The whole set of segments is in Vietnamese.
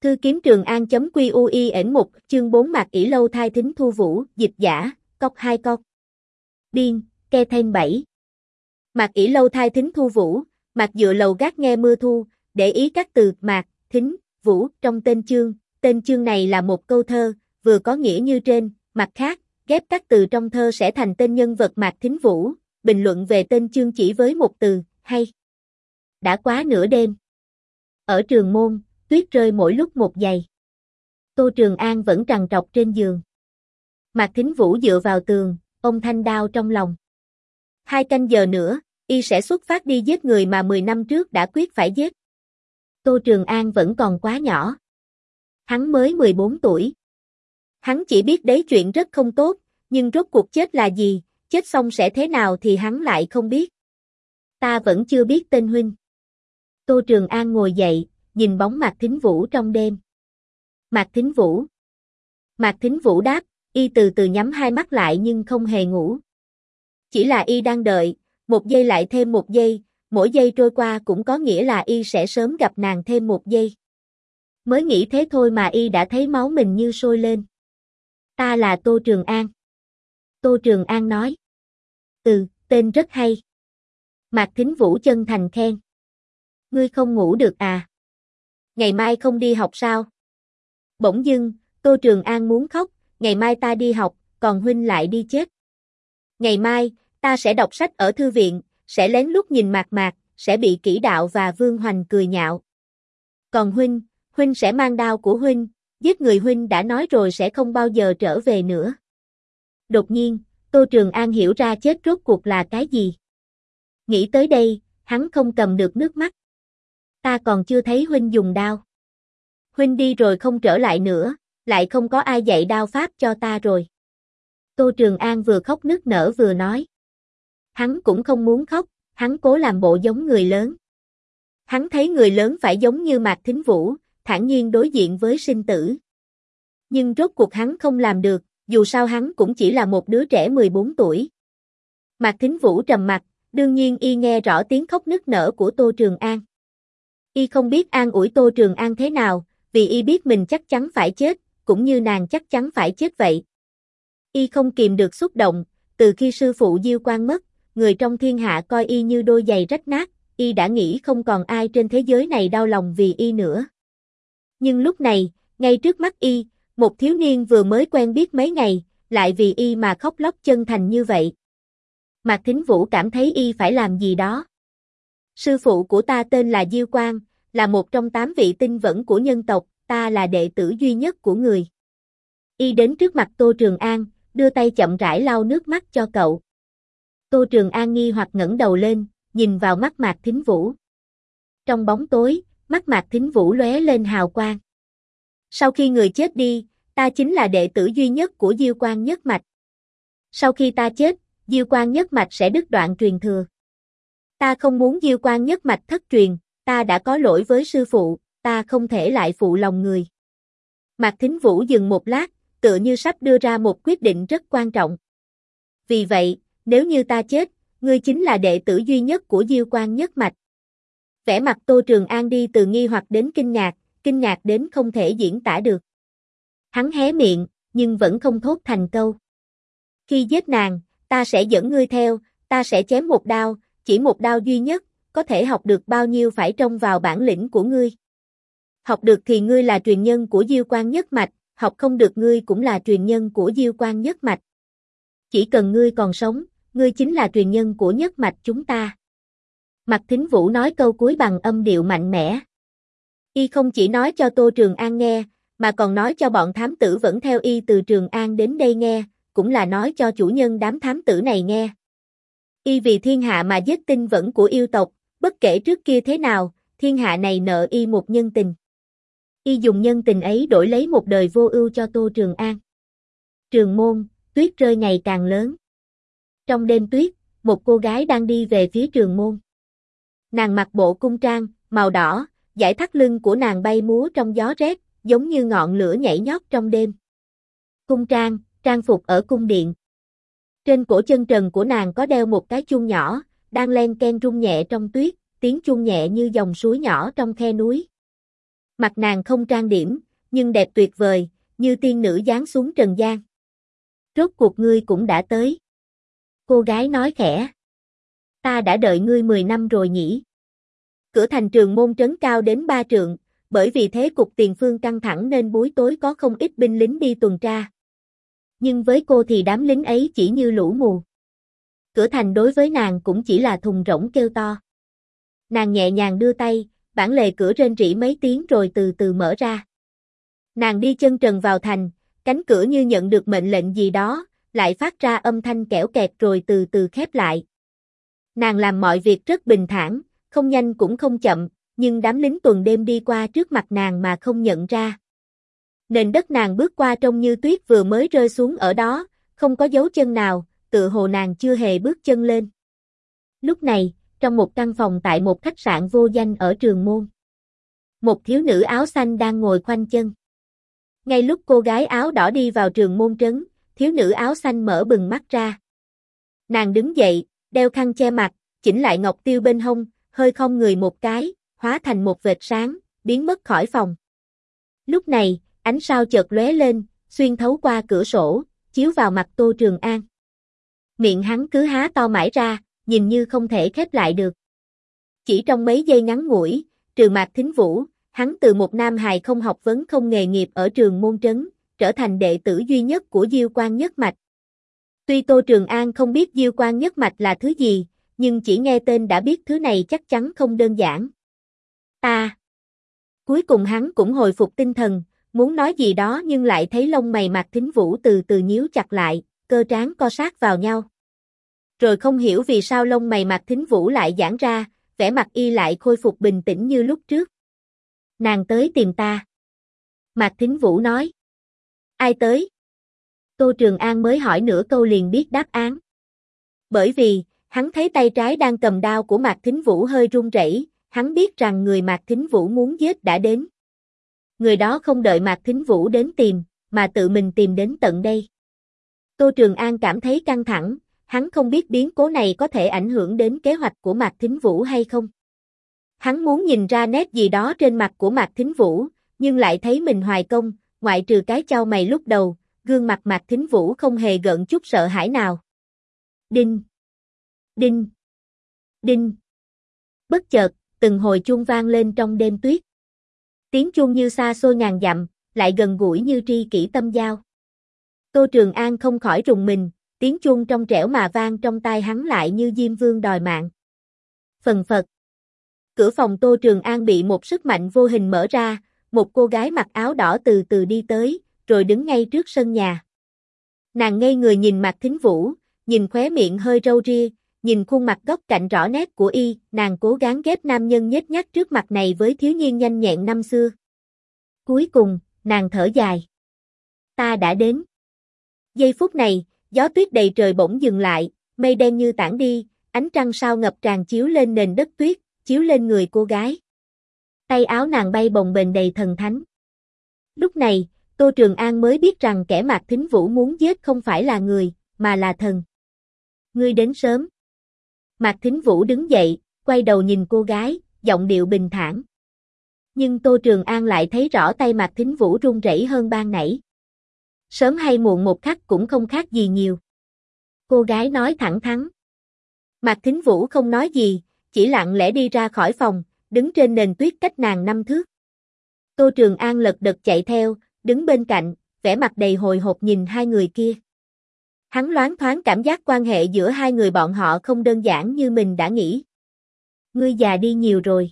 Thư kiếm Trường An.quy ẩn 1 chương 4 Mạc ỷ lâu thai thính thu vũ, dịch giả, cóc 2 cóc. Biên, ke thêm 7. Mạc ỷ lâu thai thính thu vũ, Mạc dựa lầu gác nghe mưa thu, để ý các từ Mạc, thính, vũ trong tên chương. Tên chương này là một câu thơ, vừa có nghĩa như trên, mặt khác, ghép các từ trong thơ sẽ thành tên nhân vật Mạc Thính Vũ. Bình luận về tên chương chỉ với một từ, hay. Đã quá nửa đêm. Ở Trường Môn, tuyết rơi mỗi lúc một giày. Tô Trường An vẫn trằn trọc trên giường. Mạc Thính Vũ dựa vào tường, ôm thanh đao trong lòng. 2 canh giờ nữa, y sẽ xuất phát đi giết người mà 10 năm trước đã quyết phải giết. Tô Trường An vẫn còn quá nhỏ. Hắn mới 14 tuổi. Hắn chỉ biết đấy chuyện rất không tốt, nhưng rốt cuộc chết là gì, chết xong sẽ thế nào thì hắn lại không biết. Ta vẫn chưa biết tên huynh. Tô Trường An ngồi dậy, nhìn bóng Mạc Thính Vũ trong đêm. Mạc Thính Vũ. Mạc Thính Vũ đáp, y từ từ nhắm hai mắt lại nhưng không hề ngủ. Chỉ là y đang đợi, một giây lại thêm một giây, mỗi giây trôi qua cũng có nghĩa là y sẽ sớm gặp nàng thêm một giây. Mới nghĩ thế thôi mà y đã thấy máu mình như sôi lên. Ta là Tô Trường An. Tô Trường An nói. Tên rất hay. Mạc Thính Vũ chân thành khen. Ngươi không ngủ được à? Ngày mai không đi học sao? Bỗng dưng, Tô Trường An muốn khóc, ngày mai ta đi học, còn huynh lại đi chết. Ngày mai, ta sẽ đọc sách ở thư viện, sẽ lén lút nhìn Mạc, sẽ bị Kỷ Đạo và Vương Hoành cười nhạo. Còn huynh sẽ mang đao của huynh, giết người huynh đã nói rồi sẽ không bao giờ trở về nữa. Đột nhiên, Tô Trường An hiểu ra chết rốt cuộc là cái gì. Nghĩ tới đây, hắn không cầm được nước mắt. Ta còn chưa thấy huynh dùng đao. Huynh đi rồi không trở lại nữa, lại không có ai dạy đao pháp cho ta rồi. Tô Trường An vừa khóc nức nở vừa nói. Hắn cũng không muốn khóc, hắn cố làm bộ giống người lớn. Hắn thấy người lớn phải giống như Mạc Thính Vũ, thản nhiên đối diện với sinh tử. Nhưng rốt cuộc hắn không làm được, dù sao hắn cũng chỉ là một đứa trẻ 14 tuổi. Mạc Thính Vũ trầm mặc, đương nhiên y nghe rõ tiếng khóc nức nở của Tô Trường An. Y không biết an ủi Tô Trường An thế nào, vì y biết mình chắc chắn phải chết, cũng như nàng chắc chắn phải chết vậy. Y không kìm được xúc động, từ khi sư phụ Diêu Quang mất, người trong thiên hạ coi y như đôi giày rách nát, y đã nghĩ không còn ai trên thế giới này đau lòng vì y nữa. Nhưng lúc này, ngay trước mắt y, một thiếu niên vừa mới quen biết mấy ngày, lại vì y mà khóc lóc chân thành như vậy. Mạc Thính Vũ cảm thấy y phải làm gì đó. Sư phụ của ta tên là Diêu Quang, là một trong 8 vị tinh vẫn của nhân tộc, ta là đệ tử duy nhất của người. Y đến trước mặt Tô Trường An, đưa tay chậm rãi lau nước mắt cho cậu. Tô Trường An nghi hoặc ngẩng đầu lên, nhìn vào mắt Mạc Thính Vũ. Trong bóng tối, mắt Mạc Thính Vũ lóe lên hào quang. Sau khi người chết đi, ta chính là đệ tử duy nhất của Diêu Quang nhất mạch. Sau khi ta chết, Diêu Quang nhất mạch sẽ đứt đoạn truyền thừa. Ta không muốn Diêu Quang nhất mạch thất truyền, ta đã có lỗi với sư phụ, ta không thể lại phụ lòng người. Mạc Thính Vũ dừng một lát, tựa như sắp đưa ra một quyết định rất quan trọng. Vì vậy, nếu như ta chết, ngươi chính là đệ tử duy nhất của Diêu Quang nhất mạch. Vẻ mặt Tô Trường An đi từ nghi hoặc đến kinh ngạc đến không thể diễn tả được. Hắn hé miệng, nhưng vẫn không thốt thành câu. Khi giết nàng, ta sẽ dẫn ngươi theo, ta sẽ chém một đao, chỉ một đao duy nhất, có thể học được bao nhiêu phải trông vào bản lĩnh của ngươi. Học được thì ngươi là truyền nhân của Diêu Quang nhất mạch, học không được ngươi cũng là truyền nhân của Diêu Quang nhất mạch. Chỉ cần ngươi còn sống, ngươi chính là truyền nhân của nhất mạch chúng ta. Mạc Thính Vũ nói câu cuối bằng âm điệu mạnh mẽ. Y không chỉ nói cho Tô Trường An nghe, mà còn nói cho bọn thám tử vẫn theo y từ Trường An đến đây nghe, cũng là nói cho chủ nhân đám thám tử này nghe. Y vì thiên hạ mà giết tinh vẫn của yêu tộc, bất kể trước kia thế nào, thiên hạ này nợ y một nhân tình. Y dùng nhân tình ấy đổi lấy một đời vô ưu cho Tô Trường An. Trường Môn, tuyết rơi ngày càng lớn. Trong đêm tuyết, một cô gái đang đi về phía Trường Môn. Nàng mặc bộ cung trang, màu đỏ, dải thắt lưng của nàng bay múa trong gió rét, giống như ngọn lửa nhảy nhót trong đêm. Cung trang, trang phục ở cung điện. Trên cổ chân trần của nàng có đeo một cái chuông nhỏ, đang len ken rung nhẹ trong tuyết, tiếng chuông nhẹ như dòng suối nhỏ trong khe núi. Mặt nàng không trang điểm, nhưng đẹp tuyệt vời, như tiên nữ giáng xuống trần gian. Rốt cuộc ngươi cũng đã tới. Cô gái nói khẽ. Ta đã đợi ngươi 10 năm rồi nhỉ. Cửa thành Trường Môn trấn cao đến 3 trượng, bởi vì thế cục tiền phương căng thẳng nên buổi tối có không ít binh lính đi tuần tra. Nhưng với cô thì đám lính ấy chỉ như lũ mù. Cửa thành đối với nàng cũng chỉ là thùng rỗng kêu to. Nàng nhẹ nhàng đưa tay, bản lề cửa rên rỉ mấy tiếng rồi từ từ mở ra. Nàng đi chân trần vào thành, cánh cửa như nhận được mệnh lệnh gì đó, lại phát ra âm thanh kẽo kẹt rồi từ từ khép lại. Nàng làm mọi việc rất bình thản, không nhanh cũng không chậm, nhưng đám lính tuần đêm đi qua trước mặt nàng mà không nhận ra. Nền đất nàng bước qua trông như tuyết vừa mới rơi xuống ở đó, không có dấu chân nào, tựa hồ nàng chưa hề bước chân lên. Lúc này, trong một căn phòng tại một khách sạn vô danh ở Trường Môn, một thiếu nữ áo xanh đang ngồi khoanh chân. Ngay lúc cô gái áo đỏ đi vào Trường Môn trấn, thiếu nữ áo xanh mở bừng mắt ra. Nàng đứng dậy, đeo khăn che mặt, chỉnh lại ngọc tiêu bên hông, hơi khom người một cái, hóa thành một vệt sáng, biến mất khỏi phòng. Lúc này, ánh sao chợt lóe lên, xuyên thấu qua cửa sổ, chiếu vào mặt Tô Trường An. Miệng hắn cứ há to mãi ra, nhìn như không thể khép lại được. Chỉ trong mấy giây ngắn ngủi, trừ Mạc Thính Vũ, hắn từ một nam hài không học vấn không nghề nghiệp ở Trường Môn trấn, trở thành đệ tử duy nhất của Diêu Quan Nhất Mạch. Tuy Tô Trường An không biết Diêu Quan Nhất Mạch là thứ gì, nhưng chỉ nghe tên đã biết thứ này chắc chắn không đơn giản. Cuối cùng hắn cũng hồi phục tinh thần, muốn nói gì đó nhưng lại thấy lông mày Mạc Thính Vũ từ từ nhíu chặt lại, cơ trán co sát vào nhau. Rồi không hiểu vì sao lông mày Mạc Thính Vũ lại giãn ra, vẻ mặt y lại khôi phục bình tĩnh như lúc trước. Nàng tới tìm ta. Mạc Thính Vũ nói. Ai tới? Tô Trường An mới hỏi nửa câu liền biết đáp án. Bởi vì, hắn thấy tay trái đang cầm đao của Mạc Thính Vũ hơi run rẩy, hắn biết rằng người Mạc Thính Vũ muốn giết đã đến. Người đó không đợi Mạc Thính Vũ đến tìm, mà tự mình tìm đến tận đây. Tô Trường An cảm thấy căng thẳng, hắn không biết biến cố này có thể ảnh hưởng đến kế hoạch của Mạc Thính Vũ hay không. Hắn muốn nhìn ra nét gì đó trên mặt của Mạc Thính Vũ, nhưng lại thấy mình hoài công, ngoại trừ cái chau mày lúc đầu, gương mặt Mạc Thính Vũ không hề gợn chút sợ hãi nào. Đinh! Đinh! Đinh! Bất chợt, từng hồi chuông vang lên trong đêm tuyết. Tiếng chuông như xa xôi ngàn dặm, lại gần gũi như tri kỷ tâm giao. Tô Trường An không khỏi rùng mình, tiếng chuông trong trẻo mà vang trong tai hắn lại như Diêm Vương đòi mạng. Phần phật. Cửa phòng Tô Trường An bị một sức mạnh vô hình mở ra, một cô gái mặc áo đỏ từ từ đi tới, rồi đứng ngay trước sân nhà. Nàng ngây người nhìn Mạc Thính Vũ, nhìn khóe miệng hơi râu ria, nhìn khuôn mặt góc cạnh rõ nét của y, nàng cố gắng ghép nam nhân nhếch nhác trước mặt này với thiếu niên nhanh nhẹn năm xưa. Cuối cùng, nàng thở dài. Ta đã đến. Giây phút này, gió tuyết đầy trời bỗng dừng lại, mây đen như tản đi, ánh trăng sao ngập tràn chiếu lên nền đất tuyết, chiếu lên người cô gái. Tay áo nàng bay bồng bềnh đầy thần thánh. Lúc này, Tô Trường An mới biết rằng kẻ Mạc Thính Vũ muốn giết không phải là người, mà là thần. Ngươi đến sớm. Mạc Thính Vũ đứng dậy, quay đầu nhìn cô gái, giọng điệu bình thản. Nhưng Tô Trường An lại thấy rõ tay Mạc Thính Vũ run rẩy hơn ban nãy. Sớm hay muộn một khắc cũng không khác gì nhiều. Cô gái nói thẳng thắn. Mạc Thính Vũ không nói gì, chỉ lặng lẽ đi ra khỏi phòng, đứng trên nền tuyết cách nàng 5 thước. Tô Trường An lật đật chạy theo, đứng bên cạnh, vẻ mặt đầy hồi hộp nhìn hai người kia. Hắn loáng thoáng cảm giác quan hệ giữa hai người bọn họ không đơn giản như mình đã nghĩ. Ngươi già đi nhiều rồi.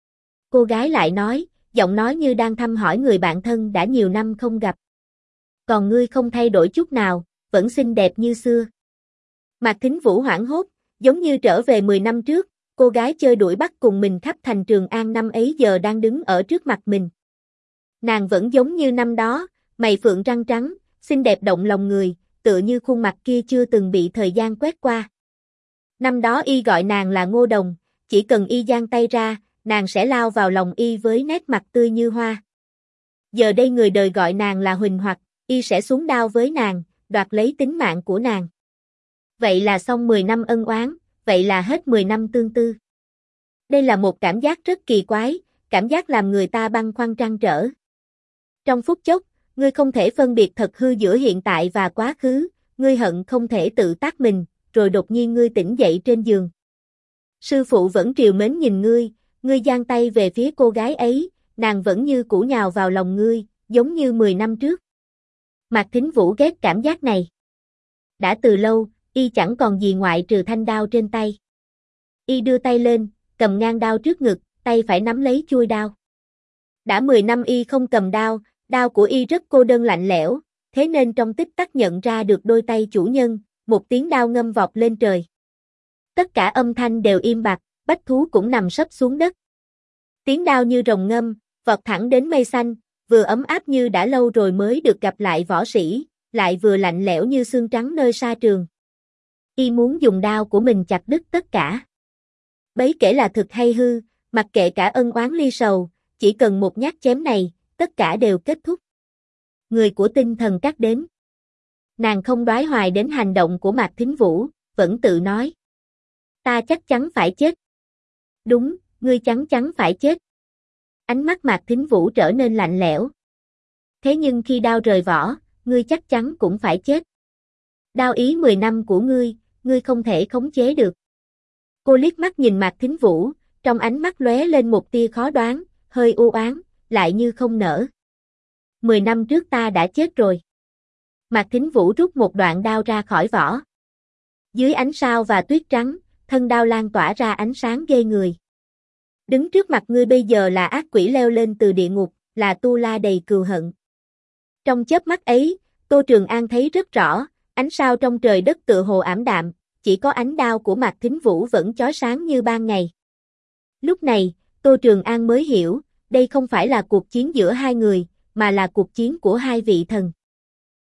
Cô gái lại nói, giọng nói như đang thăm hỏi người bạn thân đã nhiều năm không gặp. Còn ngươi không thay đổi chút nào, vẫn xinh đẹp như xưa. Mạc Thính Vũ hoảng hốt, giống như trở về 10 năm trước, cô gái chơi đuổi bắt cùng mình khắp thành Trường An năm ấy giờ đang đứng ở trước mặt mình. Nàng vẫn giống như năm đó, mày phượng răng trắng, xinh đẹp động lòng người, tựa như khuôn mặt kia chưa từng bị thời gian quét qua. Năm đó y gọi nàng là Ngô Đồng, chỉ cần y giang tay ra, nàng sẽ lao vào lòng y với nét mặt tươi như hoa. Giờ đây người đời gọi nàng là Huỳnh Hoặc, y sẽ xuống đao với nàng, đoạt lấy tính mạng của nàng. Vậy là xong 10 năm ân oán, vậy là hết 10 năm tương tư. Đây là một cảm giác rất kỳ quái, cảm giác làm người ta băn khoăn trăn trở. Trong phút chốc, ngươi không thể phân biệt thật hư giữa hiện tại và quá khứ, ngươi hận không thể tự tát mình, rồi đột nhiên ngươi tỉnh dậy trên giường. Sư phụ vẫn trìu mến nhìn ngươi giang tay về phía cô gái ấy, nàng vẫn như cũ nhào vào lòng ngươi, giống như 10 năm trước. Mạc Thính Vũ ghét cảm giác này. Đã từ lâu, y chẳng còn gì ngoại trừ thanh đao trên tay. Y đưa tay lên, cầm ngang đao trước ngực, tay phải nắm lấy chuôi đao. Đã 10 năm y không cầm đao, đao của y rất cô đơn lạnh lẽo, thế nên trong tích tắc nhận ra được đôi tay chủ nhân, một tiếng đao ngâm vọt lên trời. Tất cả âm thanh đều im bặt, bách thú cũng nằm sấp xuống đất. Tiếng đao như rồng ngâm, vọt thẳng đến mây xanh, vừa ấm áp như đã lâu rồi mới được gặp lại võ sĩ, lại vừa lạnh lẽo như xương trắng nơi sa trường. Y muốn dùng đao của mình chặt đứt tất cả. Bấy kể là thực hay hư, mặc kệ cả ân oán ly sầu, chỉ cần một nhát chém này, tất cả đều kết thúc. Người của tinh thần cắt đến. Nàng không đoái hoài đến hành động của Mạc Thính Vũ, vẫn tự nói. Ta chắc chắn phải chết. Đúng, ngươi chắc chắn phải chết. Ánh mắt Mạc Thính Vũ trở nên lạnh lẽo. Thế nhưng khi đao rời vỏ, ngươi chắc chắn cũng phải chết. Đao ý 10 năm của ngươi không thể khống chế được. Cô liếc mắt nhìn Mạc Thính Vũ, trong ánh mắt lóe lên một tia khó đoán, hơi u oán, lại như không nỡ. 10 năm trước ta đã chết rồi. Mạc Thính Vũ rút một đoạn đao ra khỏi vỏ. Dưới ánh sao và tuyết trắng, thân đao lan tỏa ra ánh sáng ghê người. Đứng trước mặt ngươi bây giờ là ác quỷ leo lên từ địa ngục, là tu la đầy cừu hận. Trong chớp mắt ấy, Tô Trường An thấy rất rõ, ánh sao trong trời đất tựa hồ ảm đạm, chỉ có ánh đao của Mạc Thính Vũ vẫn chói sáng như ban ngày. Lúc này, Tô Trường An mới hiểu, đây không phải là cuộc chiến giữa hai người, mà là cuộc chiến của hai vị thần.